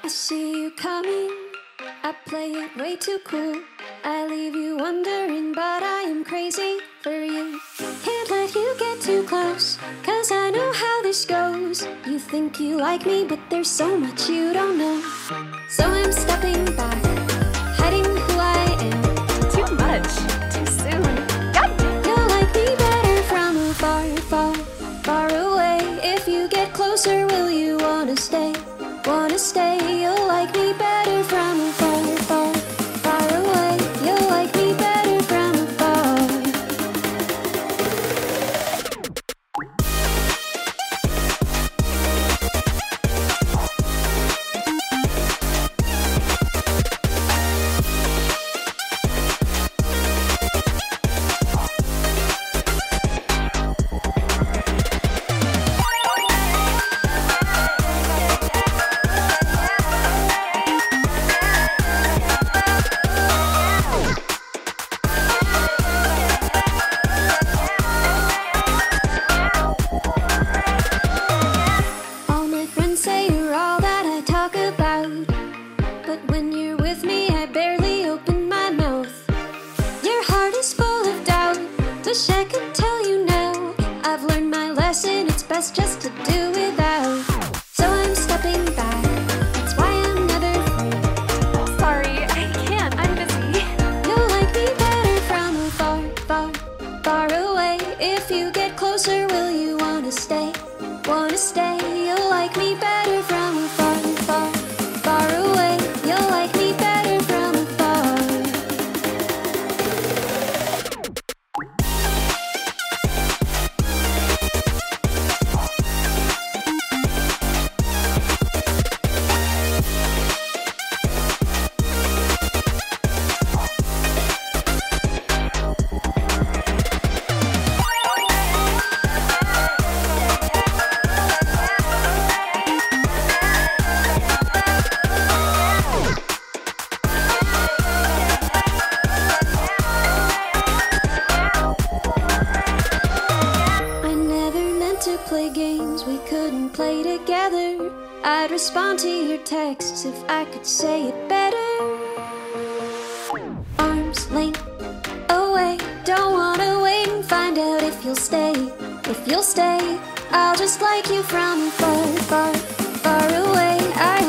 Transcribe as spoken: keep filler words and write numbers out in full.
see you coming, I play it way too cool. I leave you wondering, but I am crazy for you. Can't let you get too close, cause I know how this goes. You think you like me, but there's so much you don't know. So I'm stepping back, hiding who I am. Too much, too soon. God damn. You'll like me better from afar, far, far away. If you get closer, will you wanna stay? Wanna stay? You'll like me better from afar, far, far away. You'll like me better from afar. All my friends say you're all that I talk about, but when you're with me, I barely open my mouth. Your heart is full of doubt, wish I could tell you now. I've learned my lesson, it's best just to do without. So I'm stepping back, that's why I'm never free. Sorry, I can't. I'm busy. You'll like me better from afar, far, far away. If you get closer, will you wanna stay? Wanna stay? You'll like me better from afar, far, far away. You'll like me better from afar. I never meant to play games we couldn't play together. I'd respond to your texts if I could say it better. Arms length away, don't wanna wait and find out if you'll stay. If you'll stay, I'll just like you from far, far, far away. I